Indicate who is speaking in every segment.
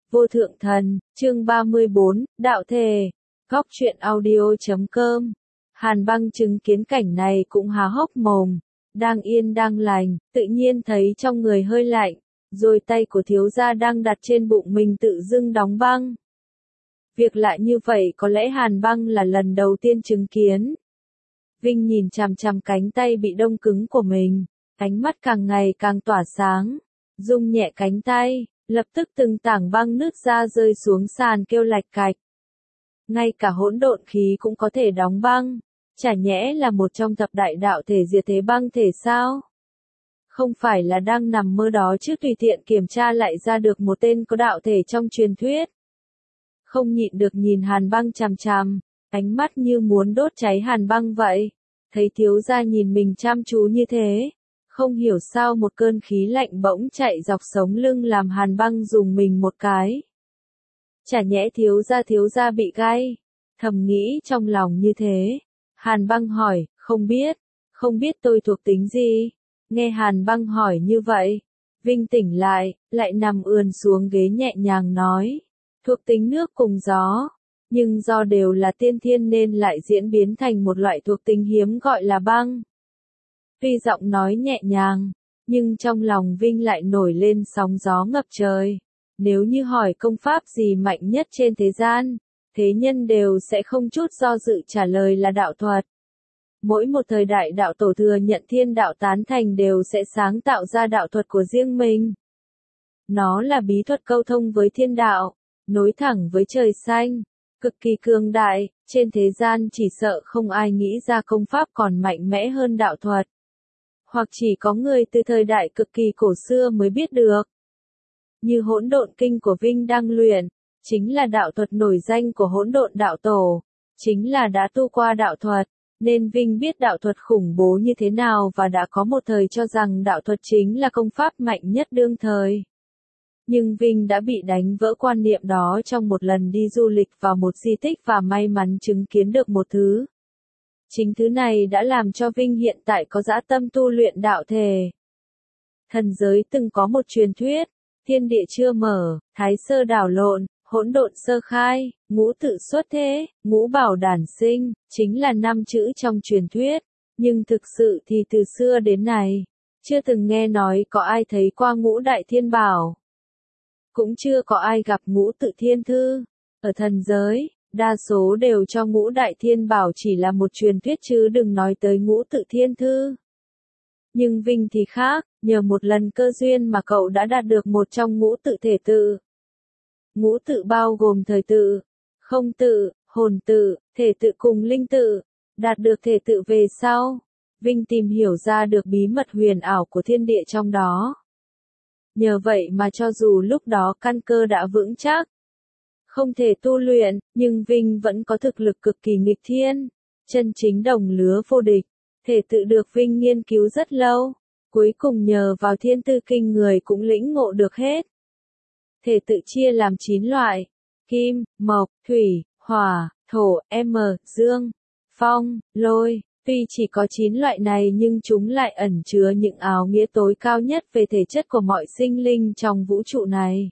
Speaker 1: Vô thượng thần, chương 34, đạo thề. Góc truyện audio.com. Hàn Băng chứng kiến cảnh này cũng há hốc mồm, đang yên đang lành, tự nhiên thấy trong người hơi lạnh, rồi tay của thiếu gia đang đặt trên bụng mình tự dưng đóng băng. Việc lạ như vậy có lẽ Hàn Băng là lần đầu tiên chứng kiến. Vinh nhìn chằm chằm cánh tay bị đông cứng của mình, ánh mắt càng ngày càng tỏa sáng, rung nhẹ cánh tay, lập tức từng tảng băng nứt ra rơi xuống sàn kêu lạch cạch. Ngay cả hỗn độn khí cũng có thể đóng băng, chả nhẽ là một trong thập đại đạo thể diệt thế băng thể sao? Không phải là đang nằm mơ đó chứ, tùy tiện kiểm tra lại ra được một tên có đạo thể trong truyền thuyết. Không nhịn được nhìn Hàn Băng chằm chằm, ánh mắt như muốn đốt cháy Hàn Băng vậy. Thấy thiếu gia nhìn mình chăm chú như thế, không hiểu sao một cơn khí lạnh bỗng chạy dọc sống lưng làm Hàn Băng dùng mình một cái. Chả nhẽ thiếu gia bị gai? Thầm nghĩ trong lòng như thế. Hàn Băng hỏi, không biết tôi thuộc tính gì? Nghe Hàn Băng hỏi như vậy, Vinh tỉnh lại nằm ườn xuống ghế nhẹ nhàng nói, thuộc tính nước cùng gió, nhưng do đều là tiên thiên nên lại diễn biến thành một loại thuộc tính hiếm gọi là băng. Tuy giọng nói nhẹ nhàng, nhưng trong lòng Vinh lại nổi lên sóng gió ngập trời. Nếu như hỏi công pháp gì mạnh nhất trên thế gian, thế nhân đều sẽ không chút do dự trả lời là đạo thuật. Mỗi một thời đại đạo tổ thừa nhận thiên đạo tán thành đều sẽ sáng tạo ra đạo thuật của riêng mình. Nó là bí thuật câu thông với thiên đạo, nối thẳng với trời xanh, cực kỳ cường đại, trên thế gian chỉ sợ không ai nghĩ ra công pháp còn mạnh mẽ hơn đạo thuật. Hoặc chỉ có người từ thời đại cực kỳ cổ xưa mới biết được. Như hỗn độn kinh của Vinh đang luyện, chính là đạo thuật nổi danh của hỗn độn đạo tổ, chính là đã tu qua đạo thuật, nên Vinh biết đạo thuật khủng bố như thế nào và đã có một thời cho rằng đạo thuật chính là công pháp mạnh nhất đương thời. Nhưng Vinh đã bị đánh vỡ quan niệm đó trong một lần đi du lịch vào một di tích và may mắn chứng kiến được một thứ. Chính thứ này đã làm cho Vinh hiện tại có dã tâm tu luyện đạo thể. Thần giới từng có một truyền thuyết, thiên địa chưa mở, thái sơ đảo lộn, hỗn độn sơ khai, ngũ tự xuất thế, ngũ bảo đản sinh, chính là 5 chữ trong truyền thuyết. Nhưng thực sự thì từ xưa đến nay, chưa từng nghe nói có ai thấy qua ngũ đại thiên bảo. Cũng chưa có ai gặp ngũ tự thiên thư. Ở thần giới, đa số đều cho ngũ đại thiên bảo chỉ là một truyền thuyết chứ đừng nói tới ngũ tự thiên thư. Nhưng Vinh thì khác, nhờ một lần cơ duyên mà cậu đã đạt được một trong ngũ tự thể tự. Ngũ tự bao gồm thời tự, không tự, hồn tự, thể tự cùng linh tự. Đạt được thể tự về sau, Vinh tìm hiểu ra được bí mật huyền ảo của thiên địa trong đó. Nhờ vậy mà cho dù lúc đó căn cơ đã vững chắc, không thể tu luyện, nhưng Vinh vẫn có thực lực cực kỳ nghịch thiên, chân chính đồng lứa vô địch. Thể tự được Vinh nghiên cứu rất lâu, cuối cùng nhờ vào thiên tư kinh người cũng lĩnh ngộ được hết. Thể tự chia làm 9 loại: kim, mộc, thủy, hỏa, thổ, dương, phong, lôi. Tuy chỉ có 9 loại này nhưng chúng lại ẩn chứa những áo nghĩa tối cao nhất về thể chất của mọi sinh linh trong vũ trụ này.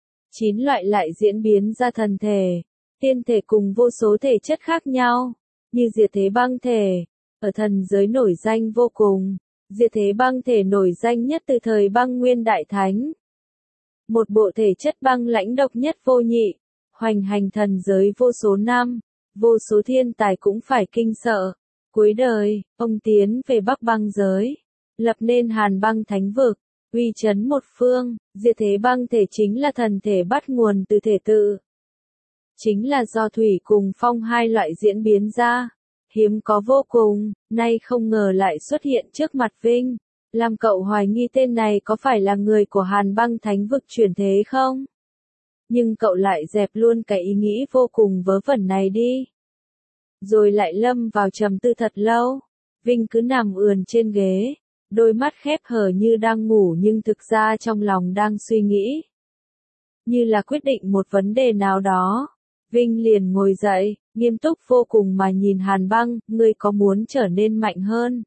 Speaker 1: 9 loại lại diễn biến ra thần thể, tiên thể cùng vô số thể chất khác nhau, như diệt thế băng thể, ở thần giới nổi danh vô cùng. Diệt thế băng thể nổi danh nhất từ thời Băng Nguyên Đại Thánh. Một bộ thể chất băng lãnh độc nhất vô nhị, hoành hành thần giới vô số năm, vô số thiên tài cũng phải kinh sợ. Cuối đời, ông tiến về Bắc băng giới, lập nên Hàn Băng Thánh Vực, uy chấn một phương. Diệt thế băng thể chính là thần thể bắt nguồn từ thể tự. Chính là do thủy cùng phong hai loại diễn biến ra. Hiếm có vô cùng, nay không ngờ lại xuất hiện trước mặt Vinh. Làm cậu hoài nghi tên này có phải là người của Hàn Băng Thánh Vực chuyển thế không? Nhưng cậu lại dẹp luôn cái ý nghĩ vô cùng vớ vẩn này đi. Rồi lại lâm vào trầm tư thật lâu. Vinh cứ nằm ườn trên ghế, đôi mắt khép hờ như đang ngủ nhưng thực ra trong lòng đang suy nghĩ. Như là quyết định một vấn đề nào đó, Vinh liền ngồi dậy, nghiêm túc vô cùng mà nhìn Hàn Băng, ngươi có muốn trở nên mạnh hơn?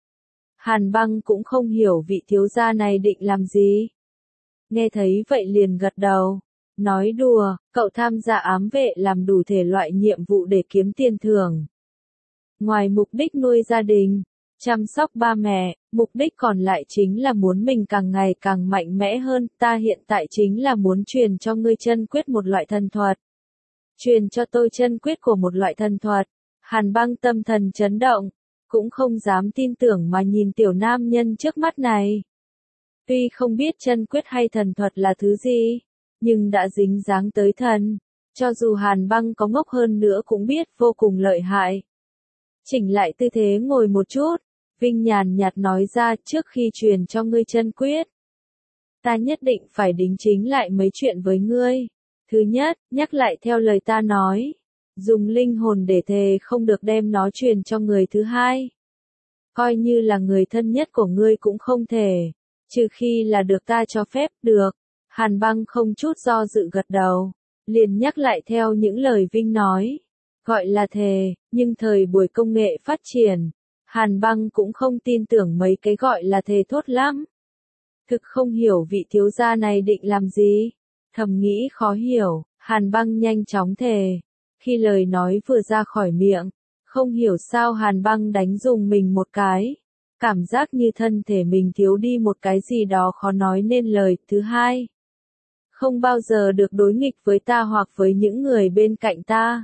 Speaker 1: Hàn Băng cũng không hiểu vị thiếu gia này định làm gì. Nghe thấy vậy liền gật đầu. Nói đùa, cậu tham gia ám vệ làm đủ thể loại nhiệm vụ để kiếm tiền thưởng. Ngoài mục đích nuôi gia đình, chăm sóc ba mẹ, mục đích còn lại chính là muốn mình càng ngày càng mạnh mẽ hơn. Ta hiện tại chính là muốn truyền cho ngươi chân quyết một loại thần thuật. Truyền cho tôi chân quyết của một loại thần thuật. Hàn Băng tâm thần chấn động, cũng không dám tin tưởng mà nhìn tiểu nam nhân trước mắt này. Tuy không biết chân quyết hay thần thuật là thứ gì, nhưng đã dính dáng tới thần, cho dù Hàn Băng có ngốc hơn nữa cũng biết vô cùng lợi hại. Chỉnh lại tư thế ngồi một chút, Vinh nhàn nhạt nói ra, trước khi truyền cho ngươi chân quyết, ta nhất định phải đính chính lại mấy chuyện với ngươi. Thứ nhất, nhắc lại theo lời ta nói, dùng linh hồn để thề không được đem nó truyền cho người thứ hai. Coi như là người thân nhất của ngươi cũng không thể, trừ khi là được ta cho phép. Được. Hàn Băng không chút do dự gật đầu, liền nhắc lại theo những lời Vinh nói. Gọi là thề, nhưng thời buổi công nghệ phát triển, Hàn Băng cũng không tin tưởng mấy cái gọi là thề thốt lắm. Thực không hiểu vị thiếu gia này định làm gì. Thầm nghĩ khó hiểu, Hàn Băng nhanh chóng thề. Khi lời nói vừa ra khỏi miệng, không hiểu sao Hàn Băng đánh rùng mình một cái. Cảm giác như thân thể mình thiếu đi một cái gì đó khó nói nên lời. Thứ hai, không bao giờ được đối nghịch với ta hoặc với những người bên cạnh ta.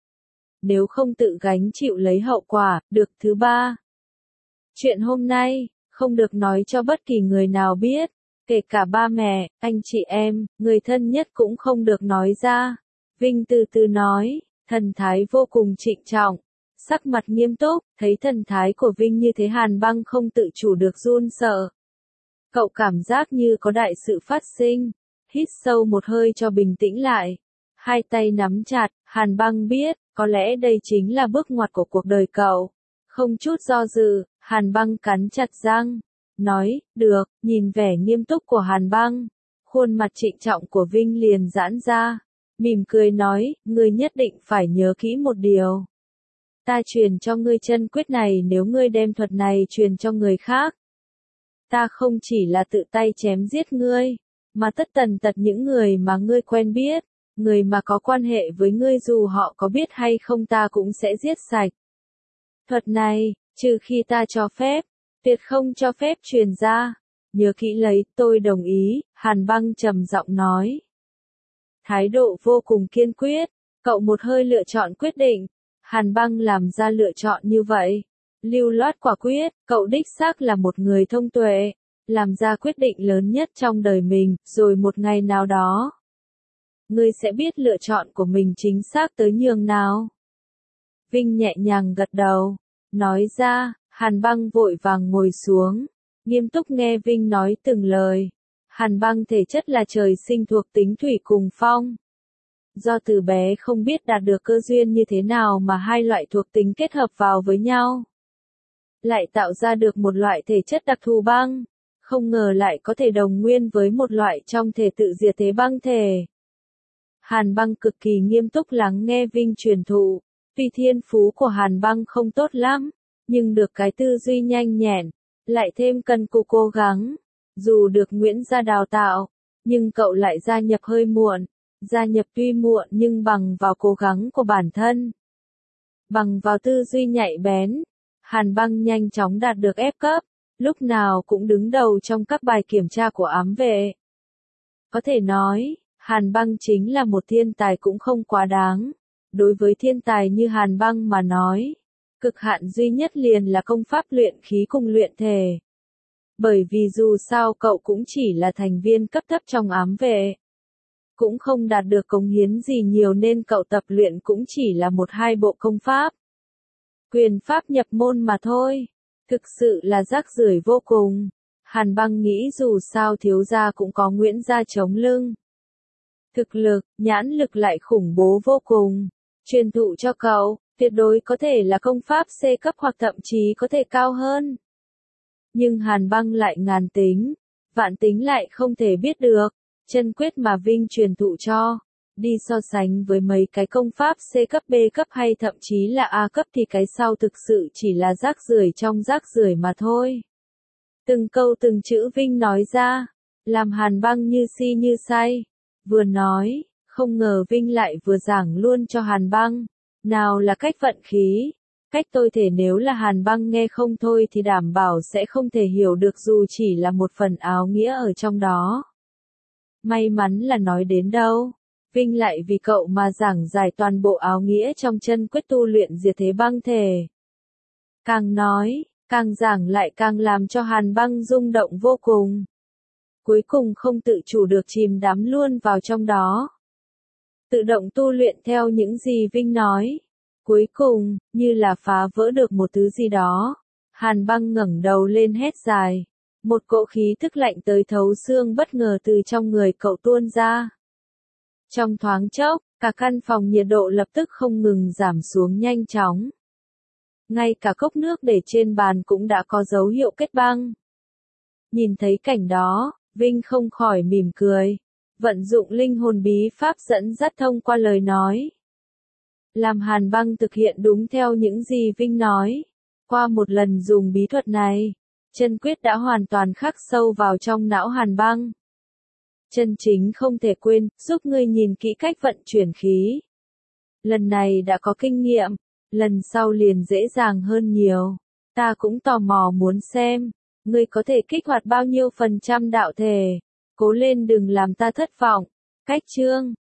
Speaker 1: Nếu không tự gánh chịu lấy hậu quả. Được. Thứ ba, chuyện hôm nay, không được nói cho bất kỳ người nào biết, kể cả ba mẹ, anh chị em, người thân nhất cũng không được nói ra. Vinh từ từ nói, thần thái vô cùng trịnh trọng, sắc mặt nghiêm túc. Thấy thần thái của Vinh như thế Hàn Băng không tự chủ được run sợ. Cậu cảm giác như có đại sự phát sinh, hít sâu một hơi cho bình tĩnh lại. Hai tay nắm chặt, Hàn Băng biết, có lẽ đây chính là bước ngoặt của cuộc đời cậu. Không chút do dự, Hàn Băng cắn chặt răng, nói, được. Nhìn vẻ nghiêm túc của Hàn Băng, khuôn mặt trịnh trọng của Vinh liền giãn ra, mỉm cười nói, ngươi nhất định phải nhớ kỹ một điều. Ta truyền cho ngươi chân quyết này, nếu ngươi đem thuật này truyền cho người khác, ta không chỉ là tự tay chém giết ngươi, mà tất tần tật những người mà ngươi quen biết, người mà có quan hệ với ngươi dù họ có biết hay không ta cũng sẽ giết sạch. Thuật này, trừ khi ta cho phép, tuyệt không cho phép truyền ra. Nhớ kỹ lấy. Tôi đồng ý, Hàn Băng trầm giọng nói. Thái độ vô cùng kiên quyết, cậu một hơi lựa chọn quyết định. Hàn Băng làm ra lựa chọn như vậy. Lưu loát quả quyết, cậu đích xác là một người thông tuệ, làm ra quyết định lớn nhất trong đời mình, rồi một ngày nào đó, ngươi sẽ biết lựa chọn của mình chính xác tới nhường nào. Vinh nhẹ nhàng gật đầu, nói ra. Hàn Băng vội vàng ngồi xuống, nghiêm túc nghe Vinh nói từng lời. Hàn Băng thể chất là trời sinh thuộc tính thủy cùng phong. Do từ bé không biết đạt được cơ duyên như thế nào mà hai loại thuộc tính kết hợp vào với nhau, lại tạo ra được một loại thể chất đặc thù băng. Không ngờ lại có thể đồng nguyên với một loại trong thể tự diệt thế băng thể. Hàn Băng cực kỳ nghiêm túc lắng nghe Vinh truyền thụ. Tuy thiên phú của Hàn Băng không tốt lắm, nhưng được cái tư duy nhanh nhẹn, lại thêm cần cù cố gắng. Dù được Nguyễn gia đào tạo, nhưng cậu lại gia nhập hơi muộn. Gia nhập tuy muộn nhưng bằng vào cố gắng của bản thân, bằng vào tư duy nhạy bén, Hàn Băng nhanh chóng đạt được F cấp, lúc nào cũng đứng đầu trong các bài kiểm tra của ám vệ. Có thể nói, Hàn Băng chính là một thiên tài cũng không quá đáng. Đối với thiên tài như Hàn Băng mà nói, cực hạn duy nhất liền là công pháp luyện khí cùng luyện thể. Bởi vì dù sao cậu cũng chỉ là thành viên cấp thấp trong ám vệ, cũng không đạt được cống hiến gì nhiều nên cậu tập luyện cũng chỉ là một hai bộ công pháp, quyền pháp nhập môn mà thôi. Thực sự là rác rưởi vô cùng. Hàn Băng nghĩ dù sao thiếu gia cũng có Nguyễn gia chống lưng. Thực lực, nhãn lực lại khủng bố vô cùng. Truyền thụ cho cậu, tuyệt đối có thể là công pháp C cấp hoặc thậm chí có thể cao hơn. Nhưng Hàn Băng lại ngàn tính, vạn tính lại không thể biết được. Chân quyết mà Vinh truyền thụ cho, đi so sánh với mấy cái công pháp C cấp B cấp hay thậm chí là A cấp thì cái sau thực sự chỉ là rác rưởi trong rác rưởi mà thôi. Từng câu từng chữ Vinh nói ra, làm Hàn Băng như si như say. Vừa nói, không ngờ Vinh lại vừa giảng luôn cho Hàn Băng. Nào là cách vận khí, cách tôi thể nếu là Hàn Băng nghe không thôi thì đảm bảo sẽ không thể hiểu được dù chỉ là một phần áo nghĩa ở trong đó. May mắn là nói đến đâu, Vinh lại vì cậu mà giảng giải toàn bộ áo nghĩa trong chân quyết tu luyện diệt thế băng thể. Càng nói, càng giảng lại càng làm cho Hàn Băng rung động vô cùng. Cuối cùng không tự chủ được chìm đắm luôn vào trong đó. Tự động tu luyện theo những gì Vinh nói. Cuối cùng, như là phá vỡ được một thứ gì đó. Hàn Băng ngẩng đầu lên hét dài. Một cỗ khí tức lạnh tới thấu xương bất ngờ từ trong người cậu tuôn ra. Trong thoáng chốc, cả căn phòng nhiệt độ lập tức không ngừng giảm xuống nhanh chóng. Ngay cả cốc nước để trên bàn cũng đã có dấu hiệu kết băng. Nhìn thấy cảnh đó, Vinh không khỏi mỉm cười. Vận dụng linh hồn bí pháp dẫn dắt thông qua lời nói. Làm Hàn Băng thực hiện đúng theo những gì Vinh nói. Qua một lần dùng bí thuật này, chân quyết đã hoàn toàn khắc sâu vào trong não Hàn Băng. Chân chính không thể quên, giúp ngươi nhìn kỹ cách vận chuyển khí. Lần này đã có kinh nghiệm, lần sau liền dễ dàng hơn nhiều. Ta cũng tò mò muốn xem, ngươi có thể kích hoạt bao nhiêu % đạo thể. Cố lên đừng làm ta thất vọng. Cách chương